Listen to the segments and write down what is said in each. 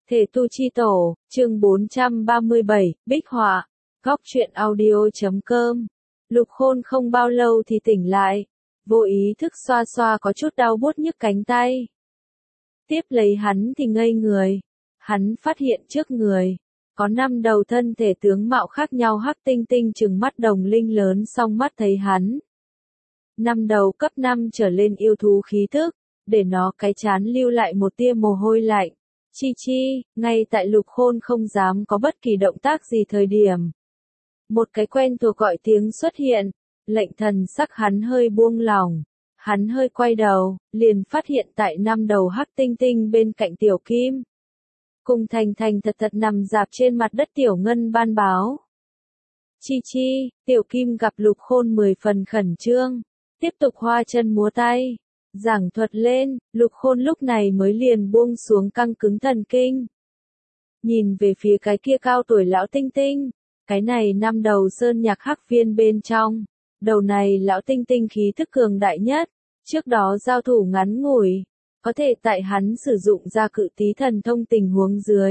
Thể tu chi tổ, chương 437, Bích họa, góc truyện audio.com. Lục Khôn không bao lâu thì tỉnh lại, vô ý thức xoa xoa có chút đau buốt nhức cánh tay. Tiếp lấy hắn thì ngây người, hắn phát hiện trước người, có 5 đầu thân thể tướng mạo khác nhau hắc tinh tinh trừng mắt đồng linh lớn song mắt thấy hắn. 5 đầu cấp 5 trở lên yêu thú khí thức, để nó cái chán lưu lại một tia mồ hôi lạnh. Chi chi, ngay tại Lục Khôn không dám có bất kỳ động tác gì thời điểm. Một cái quen thuộc gọi tiếng xuất hiện, lệnh thần sắc hắn hơi buông lỏng. Hắn hơi quay đầu, liền phát hiện tại 5 đầu hắc tinh tinh bên cạnh Tiểu Kim. Cùng thành thành thật thật nằm dạp trên mặt đất Tiểu Ngân ban báo. Chi chi, Tiểu Kim gặp Lục Khôn 10 phần khẩn trương, tiếp tục hoa chân múa tay. Giảng thuật lên, Lục Khôn lúc này mới liền buông xuống căng cứng thần kinh. Nhìn về phía cái kia cao tuổi lão tinh tinh, cái này 5 đầu sơn nhạc hắc viên bên trong, đầu này lão tinh tinh khí thức cường đại nhất, trước đó giao thủ ngắn ngủi, có thể tại hắn sử dụng ra cự tí thần thông tình huống dưới.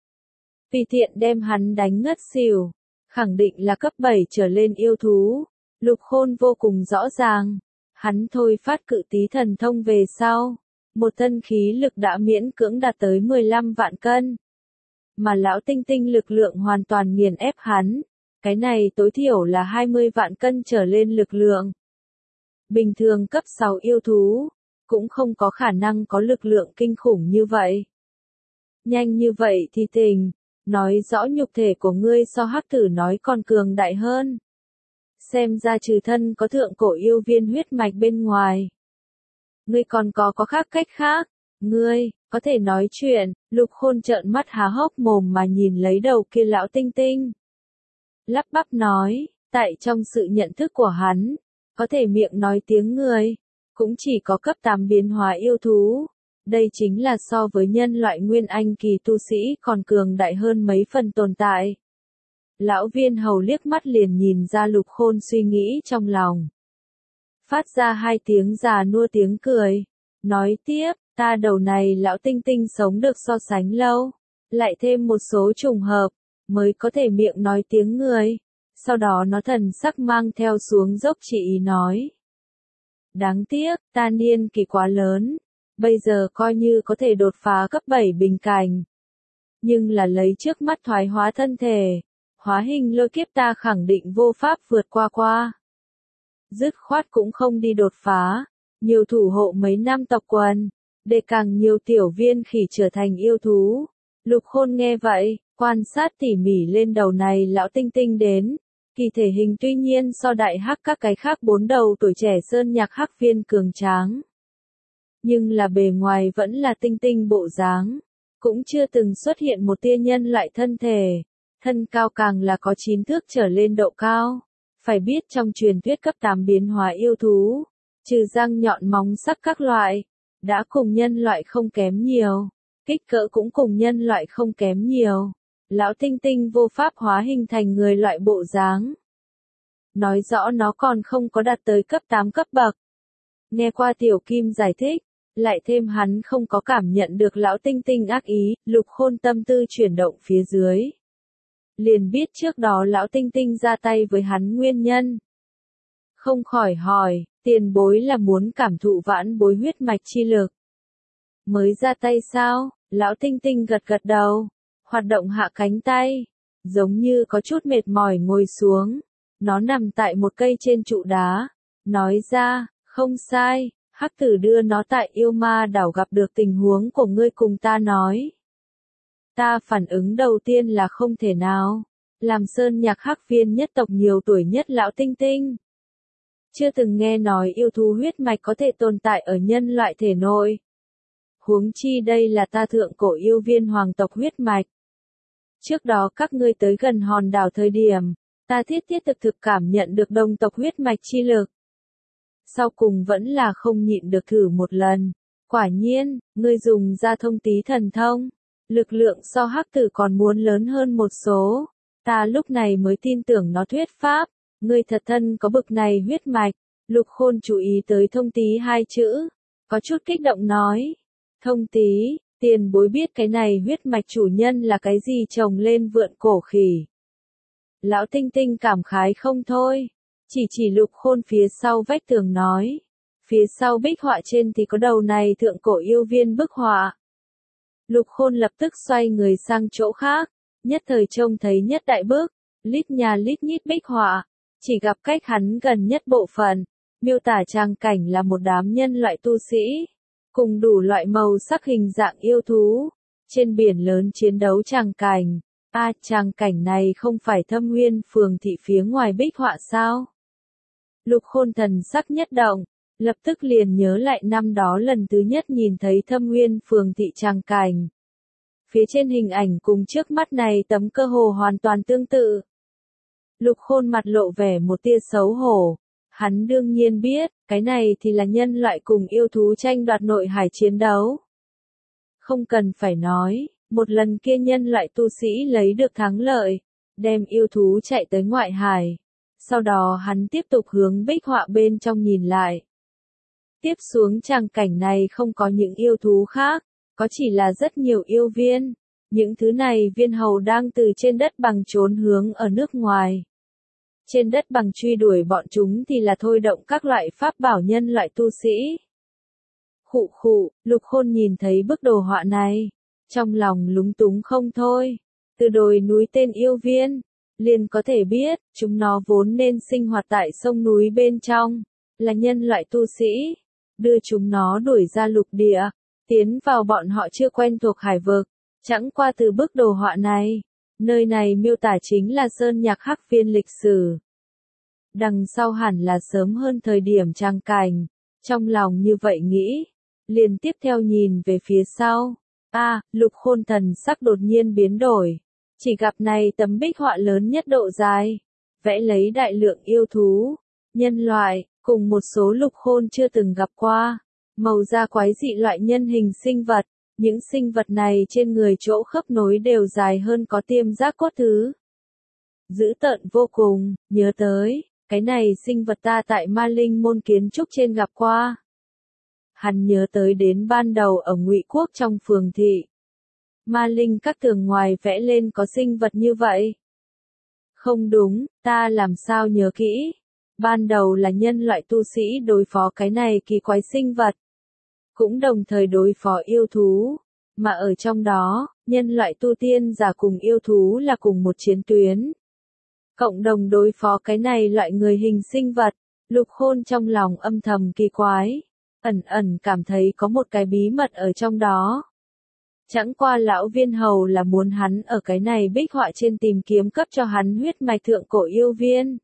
Vì tiện đem hắn đánh ngất xỉu, khẳng định là cấp 7 trở lên yêu thú, Lục Khôn vô cùng rõ ràng. Hắn thôi phát cự tí thần thông về sau, một thân khí lực đã miễn cưỡng đạt tới 15 vạn cân. Mà lão tinh tinh lực lượng hoàn toàn nghiền ép hắn, cái này tối thiểu là 20 vạn cân trở lên lực lượng. Bình thường cấp 6 yêu thú, cũng không có khả năng có lực lượng kinh khủng như vậy. Nhanh như vậy thì tình, nói rõ nhục thể của ngươi so hắc tử nói còn cường đại hơn. Xem ra trừ thân có thượng cổ yêu viên huyết mạch bên ngoài. Ngươi còn có khác cách khác, ngươi, có thể nói chuyện, Lục Khôn trợn mắt há hốc mồm mà nhìn lấy đầu kia lão tinh tinh. Lắp bắp nói, tại trong sự nhận thức của hắn, có thể miệng nói tiếng người, cũng chỉ có cấp 8 biến hóa yêu thú. Đây chính là so với nhân loại nguyên anh kỳ tu sĩ còn cường đại hơn mấy phần tồn tại. Lão viên hầu liếc mắt liền nhìn ra Lục Khôn suy nghĩ trong lòng. Phát ra 2 tiếng già nua tiếng cười. Nói tiếp, ta đầu này lão tinh tinh sống được so sánh lâu. Lại thêm một số trùng hợp, mới có thể miệng nói tiếng người. Sau đó nó thần sắc mang theo xuống dốc chỉ ý nói. Đáng tiếc, ta niên kỳ quá lớn. Bây giờ coi như có thể đột phá cấp 7 bình cảnh. Nhưng là lấy trước mắt thoái hóa thân thể. Hóa hình lôi kiếp ta khẳng định vô pháp vượt qua. Dứt khoát cũng không đi đột phá, nhiều thủ hộ mấy năm tộc quần, để càng nhiều tiểu viên khỉ trở thành yêu thú. Lục Khôn nghe vậy, quan sát tỉ mỉ lên đầu này lão tinh tinh đến, kỳ thể hình tuy nhiên so đại hắc các cái khác 4 đầu tuổi trẻ sơn nhạc hắc viên cường tráng. Nhưng là bề ngoài vẫn là tinh tinh bộ dáng, cũng chưa từng xuất hiện một tia nhân loại thân thể. Thân cao càng là có 9 thước trở lên độ cao. Phải biết trong truyền thuyết cấp 8 biến hóa yêu thú, trừ răng nhọn móng sắc các loại, đã cùng nhân loại không kém nhiều, kích cỡ cũng cùng nhân loại không kém nhiều. Lão tinh tinh vô pháp hóa hình thành người loại bộ dáng. Nói rõ nó còn không có đạt tới cấp 8 cấp bậc. Nghe qua Tiểu Kim giải thích, lại thêm hắn không có cảm nhận được lão tinh tinh ác ý, Lục Khôn tâm tư chuyển động phía dưới. Liền biết trước đó lão tinh tinh ra tay với hắn nguyên nhân. Không khỏi hỏi, tiền bối là muốn cảm thụ vãn bối huyết mạch chi lực. Mới ra tay sao? Lão tinh tinh gật gật đầu, hoạt động hạ cánh tay, giống như có chút mệt mỏi ngồi xuống. Nó nằm tại một cây trên trụ đá, nói ra, không sai, hắc tử đưa nó tại yêu ma đảo gặp được tình huống của ngươi cùng ta nói. Ta phản ứng đầu tiên là không thể nào. Làm sơn nhạc hắc viên nhất tộc nhiều tuổi nhất lão tinh tinh. Chưa từng nghe nói yêu thú huyết mạch có thể tồn tại ở nhân loại thể nội. Huống chi đây là ta thượng cổ yêu viên hoàng tộc huyết mạch. Trước đó các ngươi tới gần hòn đảo thời điểm, ta thiết thực cảm nhận được đồng tộc huyết mạch chi lực. Sau cùng vẫn là không nhịn được thử một lần. Quả nhiên, ngươi dùng ra thông tí thần thông. Lực lượng so hắc tử còn muốn lớn hơn một số. Ta lúc này mới tin tưởng nó thuyết pháp. Ngươi thật thân có bực này huyết mạch. Lục Khôn chú ý tới thông tí 2 chữ. Có chút kích động nói. Thông tí, Tiền bối biết cái này huyết mạch chủ nhân là cái gì trồng lên vượn cổ khỉ. Lão Tinh Tinh cảm khái không thôi, chỉ Lục Khôn phía sau vách tường nói. Phía sau bích họa trên thì có đầu này thượng cổ yêu viên bức họa. Lục Khôn lập tức xoay người sang chỗ khác, nhất thời trông thấy nhất đại bức, lít nhà lít nhít bích họa, chỉ gặp cách hắn gần nhất bộ phận, miêu tả tràng cảnh là một đám nhân loại tu sĩ, cùng đủ loại màu sắc hình dạng yêu thú, trên biển lớn chiến đấu tràng cảnh. Tràng cảnh này không phải Thâm Nguyên phường thị phía ngoài bích họa sao? Lục Khôn thần sắc nhất động, lập tức liền nhớ lại năm đó lần thứ nhất nhìn thấy Thâm Nguyên phường thị tràng cảnh. Phía trên hình ảnh cùng trước mắt này tấm cơ hồ hoàn toàn tương tự. Lục Khôn mặt lộ vẻ một tia xấu hổ. Hắn đương nhiên biết, cái này thì là nhân loại cùng yêu thú tranh đoạt nội hải chiến đấu. Không cần phải nói, một lần kia nhân loại tu sĩ lấy được thắng lợi, đem yêu thú chạy tới ngoại hải. Sau đó hắn tiếp tục hướng bích họa bên trong nhìn lại. Tiếp xuống tràng cảnh này không có những yêu thú khác, có chỉ là rất nhiều yêu viên. Những thứ này viên hầu đang từ trên đất bằng trốn hướng ở nước ngoài. Trên đất bằng truy đuổi bọn chúng thì là thôi động các loại pháp bảo nhân loại tu sĩ. Lục Khôn nhìn thấy bức đồ họa này, trong lòng lúng túng không thôi. Từ đồi núi tên yêu viên, liền có thể biết, chúng nó vốn nên sinh hoạt tại sông núi bên trong, là nhân loại tu sĩ. Đưa chúng nó đuổi ra lục địa, tiến vào bọn họ chưa quen thuộc hải vực. Chẳng qua từ bức đồ họa này, nơi này miêu tả chính là sơn nhạc hắc viên lịch sử. Đằng sau hẳn là sớm hơn thời điểm tràng cảnh, trong lòng như vậy nghĩ, liền tiếp theo nhìn về phía sau. Lục Khôn thần sắc đột nhiên biến đổi, chỉ gặp này tấm bích họa lớn nhất độ dài, vẽ lấy đại lượng yêu thú, nhân loại, cùng một số Lục Khôn chưa từng gặp qua, màu da quái dị loại nhân hình sinh vật. Những sinh vật này trên người chỗ khớp nối đều dài hơn có tiêm giác cốt thứ. Dữ tợn vô cùng, nhớ tới, cái này sinh vật ta tại Ma Linh môn kiến trúc trên gặp qua. Hắn nhớ tới đến ban đầu ở Ngụy Quốc trong phường thị. Ma Linh các tường ngoài vẽ lên có sinh vật như vậy. Không đúng, ta làm sao nhớ kỹ. Ban đầu là nhân loại tu sĩ đối phó cái này kỳ quái sinh vật. Cũng đồng thời đối phó yêu thú, mà ở trong đó, nhân loại tu tiên giả cùng yêu thú là cùng một chiến tuyến. Cộng đồng đối phó cái này loại người hình sinh vật, Lục Khôn trong lòng âm thầm kỳ quái, ẩn cảm thấy có một cái bí mật ở trong đó. Chẳng qua lão viên hầu là muốn hắn ở cái này bích họa trên tìm kiếm cấp cho hắn huyết mạch thượng cổ yêu viên.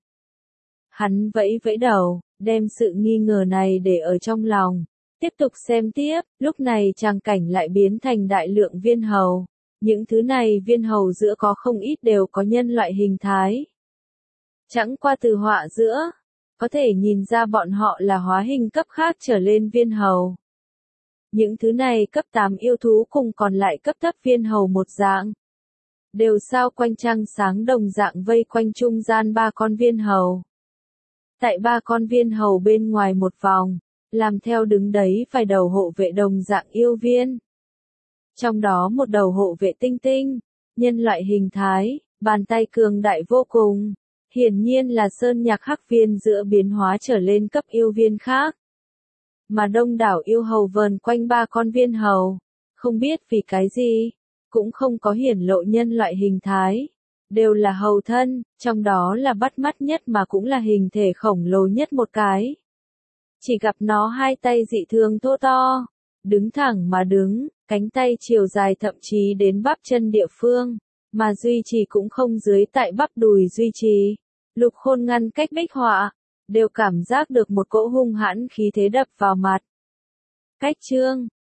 Hắn vẫy đầu, đem sự nghi ngờ này để ở trong lòng. Tiếp tục xem tiếp, lúc này tràng cảnh lại biến thành đại lượng viên hầu. Những thứ này viên hầu giữa có không ít đều có nhân loại hình thái. Chẳng qua từ họa giữa, có thể nhìn ra bọn họ là hóa hình cấp khác trở lên viên hầu. Những thứ này cấp 8 yêu thú cùng còn lại cấp thấp viên hầu một dạng. Đều sao quanh trăng sáng đồng dạng vây quanh trung gian 3 con viên hầu. Tại 3 con viên hầu bên ngoài một vòng, làm theo đứng đấy vài đầu hộ vệ đồng dạng yêu viên. Trong đó một đầu hộ vệ tinh tinh, nhân loại hình thái, bàn tay cường đại vô cùng, hiển nhiên là sơn nhạc hắc viên giữa biến hóa trở lên cấp yêu viên khác. Mà đông đảo yêu hầu vờn quanh 3 con viên hầu, không biết vì cái gì, cũng không có hiển lộ nhân loại hình thái, đều là hầu thân, trong đó là bắt mắt nhất mà cũng là hình thể khổng lồ nhất một cái. Chỉ gặp nó hai tay dị thường thô to, đứng thẳng mà đứng, cánh tay chiều dài thậm chí đến bắp chân địa phương, mà duy trì cũng không dưới tại bắp đùi duy trì. Lục Khôn ngăn cách bích họa, đều cảm giác được một cỗ hung hãn khí thế đập vào mặt. Cách chương